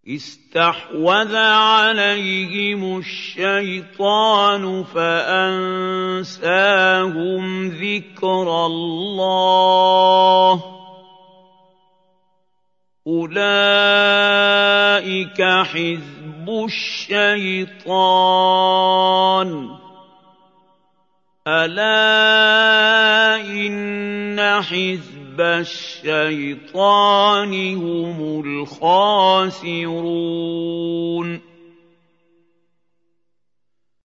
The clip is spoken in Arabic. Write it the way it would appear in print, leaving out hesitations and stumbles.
اسْتَحْوَذَ عَلَيْهِمُ الشَّيْطَانُ فَأَنسَاهُمْ ذِكْرَ اللَّهِ ۚ أُولَٰئِكَ حِزْبُ الشَّيْطَانِ ۚ أَلَا إِنَّ حِزْبَ الشَّيْطَانِ هُمُ الْخَاسِرُونَ